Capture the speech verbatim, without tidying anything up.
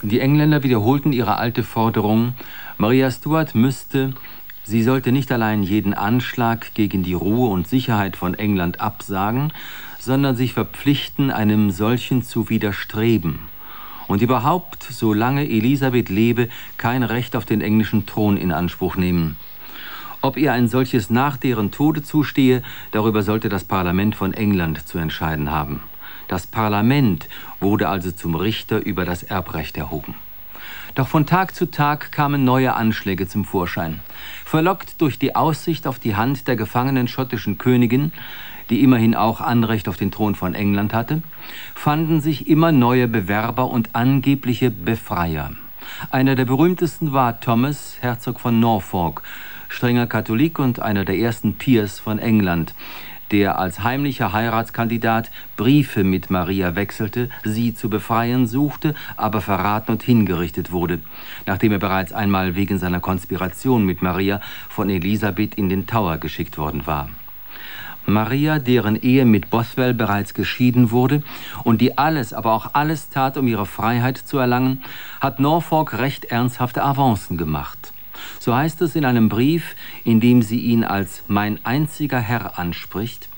Die Engländer wiederholten ihre alte Forderung, Maria Stuart müsste, sie sollte nicht allein jeden Anschlag gegen die Ruhe und Sicherheit von England absagen, sondern sich verpflichten, einem solchen zu widerstreben. Und überhaupt, solange Elisabeth lebe, kein Recht auf den englischen Thron in Anspruch nehmen. Ob ihr ein solches nach deren Tode zustehe, darüber sollte das Parlament von England zu entscheiden haben. Das Parlament wurde also zum Richter über das Erbrecht erhoben. Doch von Tag zu Tag kamen neue Anschläge zum Vorschein. Verlockt durch die Aussicht auf die Hand der gefangenen schottischen Königin, die immerhin auch Anrecht auf den Thron von England hatte, fanden sich immer neue Bewerber und angebliche Befreier. Einer der berühmtesten war Thomas, Herzog von Norfolk, strenger Katholik und einer der ersten Peers von England, der als heimlicher Heiratskandidat Briefe mit Maria wechselte, sie zu befreien suchte, aber verraten und hingerichtet wurde, nachdem er bereits einmal wegen seiner Konspiration mit Maria von Elisabeth in den Tower geschickt worden war. Maria, deren Ehe mit Bothwell bereits geschieden wurde und die alles, aber auch alles tat, um ihre Freiheit zu erlangen, hat Norfolk recht ernsthafte Avancen gemacht. So heißt es in einem Brief, in dem sie ihn als mein einziger Herr anspricht: